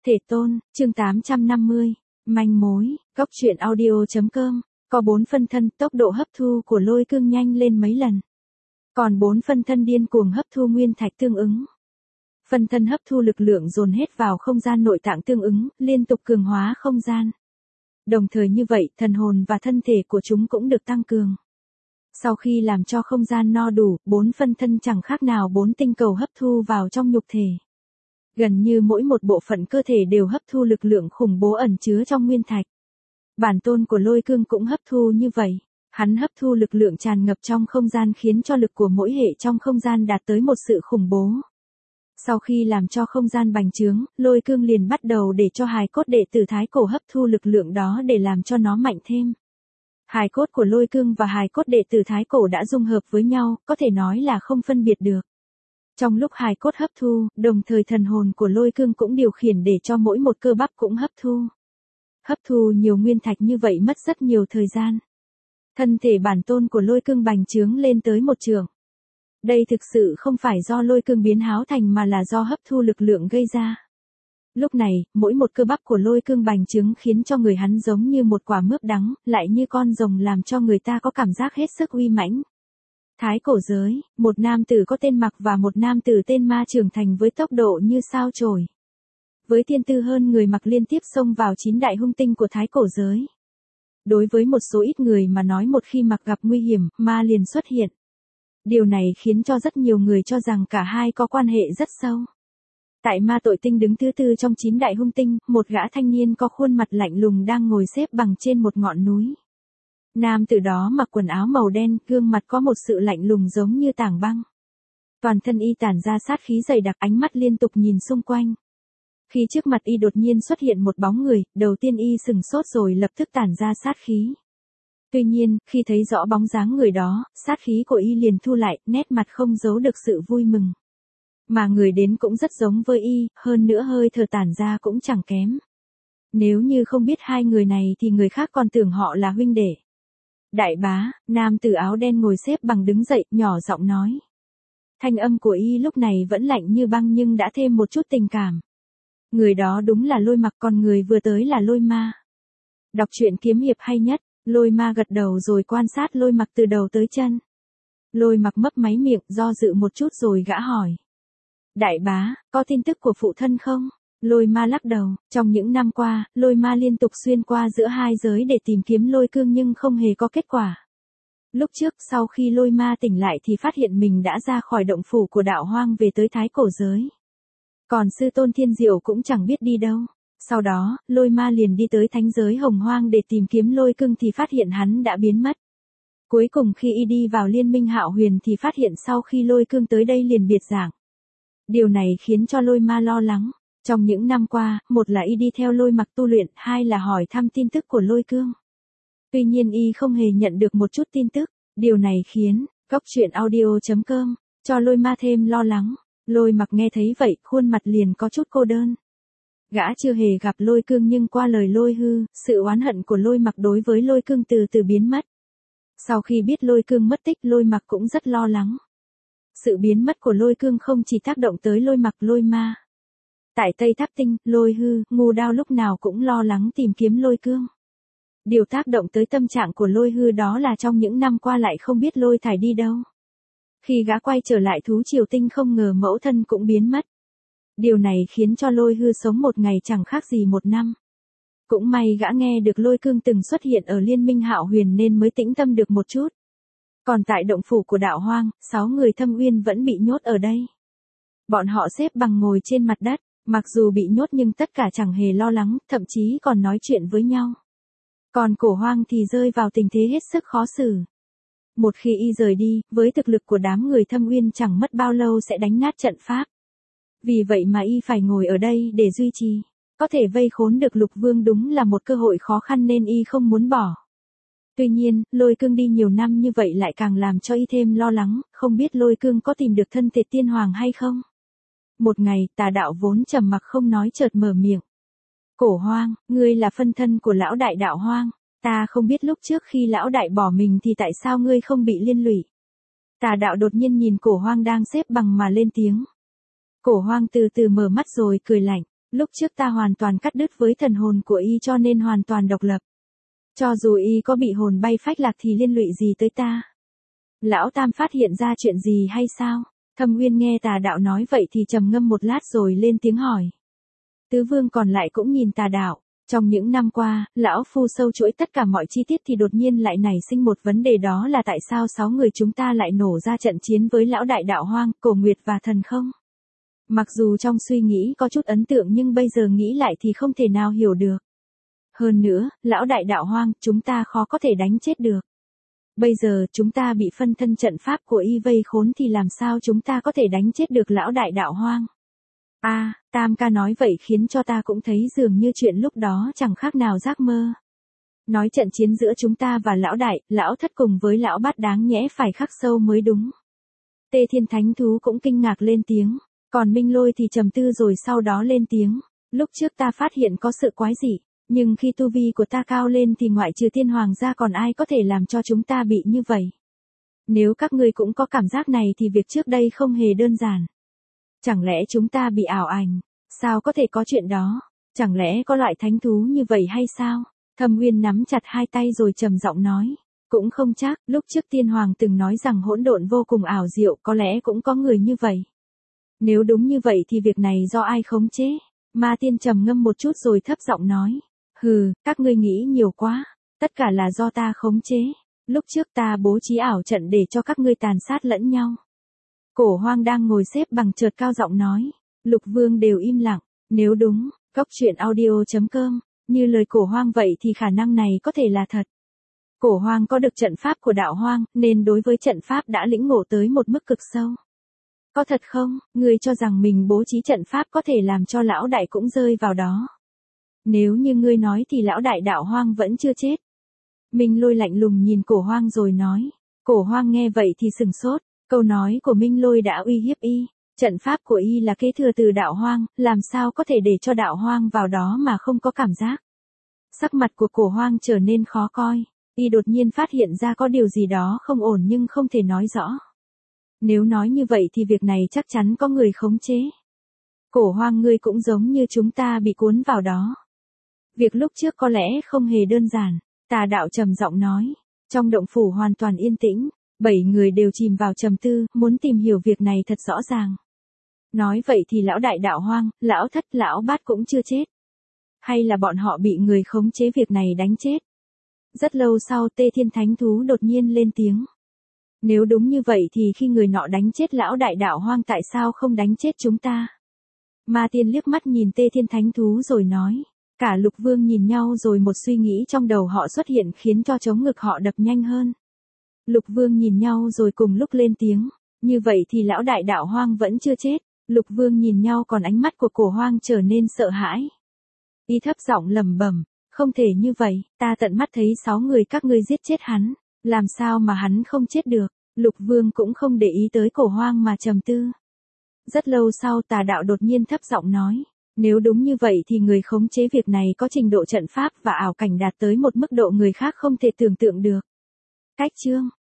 Thể tôn, chương 850, manh mối, góc truyện audio.com, có 4 phân thân, tốc độ hấp thu của lôi cương nhanh lên mấy lần. Còn 4 phân thân điên cuồng hấp thu nguyên thạch tương ứng. Phân thân hấp thu lực lượng dồn hết vào không gian nội tạng tương ứng, liên tục cường hóa không gian. Đồng thời như vậy, thần hồn và thân thể của chúng cũng được tăng cường. Sau khi làm cho không gian no đủ, 4 phân thân chẳng khác nào 4 tinh cầu hấp thu vào trong nhục thể. Gần như mỗi một bộ phận cơ thể đều hấp thu lực lượng khủng bố ẩn chứa trong nguyên thạch. Bản tôn của lôi cương cũng hấp thu như vậy. Hắn hấp thu lực lượng tràn ngập trong không gian khiến cho lực của mỗi hệ trong không gian đạt tới một sự khủng bố. Sau khi làm cho không gian bành trướng, lôi cương liền bắt đầu để cho hài cốt đệ tử thái cổ hấp thu lực lượng đó để làm cho nó mạnh thêm. Hài cốt của lôi cương và hài cốt đệ tử thái cổ đã dung hợp với nhau, có thể nói là không phân biệt được. Trong lúc hài cốt hấp thu, đồng thời thần hồn của lôi cương cũng điều khiển để cho mỗi một cơ bắp cũng hấp thu. Hấp thu nhiều nguyên thạch như vậy mất rất nhiều thời gian. Thân thể bản tôn của lôi cương bành trướng lên tới 1 trượng. Đây thực sự không phải do lôi cương biến háo thành mà là do hấp thu lực lượng gây ra. Lúc này, mỗi một cơ bắp của lôi cương bành trướng khiến cho người hắn giống như một quả mướp đắng, lại như con rồng làm cho người ta có cảm giác hết sức uy mãnh. Thái cổ giới, một nam tử có tên Mặc và một nam tử tên Ma trưởng thành với tốc độ như sao chổi. Với thiên tư hơn người Mặc liên tiếp xông vào 9 đại hung tinh của thái cổ giới. Đối với một số ít người mà nói một khi Mặc gặp nguy hiểm, Ma liền xuất hiện. Điều này khiến cho rất nhiều người cho rằng cả hai có quan hệ rất sâu. Tại Ma tội tinh đứng thứ 4 trong 9 đại hung tinh, một gã thanh niên có khuôn mặt lạnh lùng đang ngồi xếp bằng trên một ngọn núi. Nam tử đó mặc quần áo màu đen, gương mặt có một sự lạnh lùng giống như tảng băng. Toàn thân y tản ra sát khí dày đặc, ánh mắt liên tục nhìn xung quanh. Khi trước mặt y đột nhiên xuất hiện một bóng người, đầu tiên y sừng sốt rồi lập tức tản ra sát khí. Tuy nhiên, khi thấy rõ bóng dáng người đó, sát khí của y liền thu lại, nét mặt không giấu được sự vui mừng. Mà người đến cũng rất giống với y, hơn nữa hơi thở tản ra cũng chẳng kém. Nếu như không biết hai người này thì người khác còn tưởng họ là huynh đệ. Đại bá, nam tử áo đen ngồi xếp bằng đứng dậy, nhỏ giọng nói. Thanh âm của y lúc này vẫn lạnh như băng nhưng đã thêm một chút tình cảm. Người đó đúng là Lôi Mặc, còn người vừa tới là Lôi Ma. Đọc truyện kiếm hiệp hay nhất, Lôi Ma gật đầu rồi quan sát Lôi Mặc từ đầu tới chân. Lôi Mặc mấp máy miệng, do dự một chút rồi gã hỏi. Đại bá, có tin tức của phụ thân không? Lôi Ma lắc đầu, trong những năm qua, Lôi Ma liên tục xuyên qua giữa hai giới để tìm kiếm lôi cương nhưng không hề có kết quả. Lúc trước, sau khi Lôi Ma tỉnh lại thì phát hiện mình đã ra khỏi động phủ của đạo hoang về tới thái cổ giới. Còn sư tôn Thiên Diệu cũng chẳng biết đi đâu. Sau đó, Lôi Ma liền đi tới thánh giới hồng hoang để tìm kiếm lôi cương thì phát hiện hắn đã biến mất. Cuối cùng khi y đi vào liên minh Hạo Huyền thì phát hiện sau khi lôi cương tới đây liền biệt dạng. Điều này khiến cho Lôi Ma lo lắng. Trong những năm qua, một là y đi theo Lôi Mặc tu luyện, hai là hỏi thăm tin tức của lôi cương. Tuy nhiên y không hề nhận được một chút tin tức, điều này khiến, góc truyện audio.com, cho Lôi Ma thêm lo lắng. Lôi Mặc nghe thấy vậy, khuôn mặt liền có chút cô đơn. Gã chưa hề gặp lôi cương nhưng qua lời Lôi Hư, sự oán hận của Lôi Mặc đối với lôi cương từ từ biến mất. Sau khi biết lôi cương mất tích, Lôi Mặc cũng rất lo lắng. Sự biến mất của lôi cương không chỉ tác động tới Lôi Mặc, Lôi Ma. Tại Tây Tháp Tinh, Lôi Hư, Ngô Đao lúc nào cũng lo lắng tìm kiếm lôi cương. Điều tác động tới tâm trạng của Lôi Hư đó là trong những năm qua lại không biết Lôi Thải đi đâu. Khi gã quay trở lại thú triều tinh không ngờ mẫu thân cũng biến mất. Điều này khiến cho Lôi Hư sống một ngày chẳng khác gì một năm. Cũng may gã nghe được lôi cương từng xuất hiện ở liên minh Hạo Huyền nên mới tĩnh tâm được một chút. Còn tại động phủ của đạo hoang, 6 người Thâm Uyên vẫn bị nhốt ở đây. Bọn họ xếp bằng ngồi trên mặt đất, mặc dù bị nhốt nhưng tất cả chẳng hề lo lắng, thậm chí còn nói chuyện với nhau. Còn Cổ Hoang thì rơi vào tình thế hết sức khó xử. Một khi y rời đi, với thực lực của đám người Thâm Uyên chẳng mất bao lâu sẽ đánh nát trận pháp. Vì vậy mà y phải ngồi ở đây để duy trì. Có thể vây khốn được Lục Vương đúng là một cơ hội khó khăn nên y không muốn bỏ. Tuy nhiên, lôi cương đi nhiều năm như vậy lại càng làm cho y thêm lo lắng, không biết lôi cương có tìm được thân thể tiên hoàng hay không. Một ngày, Tà Đạo vốn trầm mặc không nói chợt mở miệng. Cổ Hoang, ngươi là phân thân của lão đại đạo hoang. Ta không biết lúc trước khi lão đại bỏ mình thì tại sao ngươi không bị liên lụy. Tà Đạo đột nhiên nhìn Cổ Hoang đang xếp bằng mà lên tiếng. Cổ Hoang từ từ mở mắt rồi cười lạnh. Lúc trước ta hoàn toàn cắt đứt với thần hồn của y cho nên hoàn toàn độc lập. Cho dù y có bị hồn bay phách lạc thì liên lụy gì tới ta? Lão Tam phát hiện ra chuyện gì hay sao? Thâm Uyên nghe Tà Đạo nói vậy thì trầm ngâm một lát rồi lên tiếng hỏi. Tứ Vương còn lại cũng nhìn Tà Đạo. Trong những năm qua, lão phu sâu chuỗi tất cả mọi chi tiết thì đột nhiên lại nảy sinh một vấn đề, đó là tại sao 6 người chúng ta lại nổ ra trận chiến với lão đại đạo hoang, Cổ Nguyệt và Thần Không? Mặc dù trong suy nghĩ có chút ấn tượng nhưng bây giờ nghĩ lại thì không thể nào hiểu được. Hơn nữa, lão đại đạo hoang, chúng ta khó có thể đánh chết được. Bây giờ chúng ta bị phân thân trận pháp của y vây khốn thì làm sao chúng ta có thể đánh chết được lão đại đạo hoang? Tam ca nói vậy khiến cho ta cũng thấy dường như chuyện lúc đó chẳng khác nào giấc mơ. Nói trận chiến giữa chúng ta và lão đại, lão thất cùng với lão bát đáng nhẽ phải khắc sâu mới đúng. Tê Thiên Thánh Thú cũng kinh ngạc lên tiếng, còn Minh Lôi thì trầm tư rồi sau đó lên tiếng. Lúc trước ta phát hiện có sự quái dị, nhưng khi tu vi của ta cao lên thì ngoại trừ Tiên Hoàng ra còn ai có thể làm cho chúng ta bị như vậy. Nếu các ngươi cũng có cảm giác này thì việc trước đây không hề đơn giản. Chẳng lẽ chúng ta bị ảo ảnh? Sao có thể có chuyện đó? Chẳng lẽ có loại thánh thú như vậy hay sao? Thâm Uyên nắm chặt hai tay rồi trầm giọng nói. Cũng không chắc, lúc trước Tiên Hoàng từng nói rằng hỗn độn vô cùng ảo diệu, có lẽ cũng có người như vậy. Nếu đúng như vậy thì việc này do ai khống chế? Ma Tiên trầm ngâm một chút rồi thấp giọng nói. Hừ, các ngươi nghĩ nhiều quá. Tất cả là do ta khống chế. Lúc trước ta bố trí ảo trận để cho các ngươi tàn sát lẫn nhau. Cổ Hoang đang ngồi xếp bằng chợt cao giọng nói. Lục Vương đều im lặng. Nếu đúng, goctruyện.audio.com, như lời Cổ Hoang vậy thì khả năng này có thể là thật. Cổ Hoang có được trận pháp của đạo hoang, nên đối với trận pháp đã lĩnh ngộ tới một mức cực sâu. Có thật không, ngươi cho rằng mình bố trí trận pháp có thể làm cho lão đại cũng rơi vào đó? Nếu như ngươi nói thì lão đại đạo hoang vẫn chưa chết. Minh Lôi lạnh lùng nhìn Cổ Hoang rồi nói. Cổ Hoang nghe vậy thì sừng sốt, câu nói của Minh Lôi đã uy hiếp y. Trận pháp của y là kế thừa từ đạo hoang, làm sao có thể để cho đạo hoang vào đó mà không có cảm giác. Sắc mặt của Cổ Hoang trở nên khó coi, y đột nhiên phát hiện ra có điều gì đó không ổn nhưng không thể nói rõ. Nếu nói như vậy thì việc này chắc chắn có người khống chế. Cổ Hoang, ngươi cũng giống như chúng ta bị cuốn vào đó. Việc lúc trước có lẽ không hề đơn giản, Tà Đạo trầm giọng nói. Trong động phủ hoàn toàn yên tĩnh, 7 người đều chìm vào trầm tư, muốn tìm hiểu việc này thật rõ ràng. Nói vậy thì lão đại đạo hoang, lão thất, lão bát cũng chưa chết. Hay là bọn họ bị người khống chế việc này đánh chết? Rất lâu sau Tê Thiên Thánh Thú đột nhiên lên tiếng. Nếu đúng như vậy thì khi người nọ đánh chết lão đại đạo hoang tại sao không đánh chết chúng ta? Ma Tiên liếc mắt nhìn Tê Thiên Thánh Thú rồi nói. Cả Lục Vương nhìn nhau rồi một suy nghĩ trong đầu họ xuất hiện khiến cho trống ngực họ đập nhanh hơn. Lục Vương nhìn nhau rồi cùng lúc lên tiếng. Như vậy thì lão đại đạo hoang vẫn chưa chết. Lục Vương nhìn nhau còn ánh mắt của Cổ Hoang trở nên sợ hãi. Y thấp giọng lẩm bẩm, không thể như vậy, ta tận mắt thấy 6 người các ngươi giết chết hắn, làm sao mà hắn không chết được? Lục Vương cũng không để ý tới Cổ Hoang mà trầm tư. Rất lâu sau Tà Đạo đột nhiên thấp giọng nói, nếu đúng như vậy thì người khống chế việc này có trình độ trận pháp và ảo cảnh đạt tới một mức độ người khác không thể tưởng tượng được. Cách chương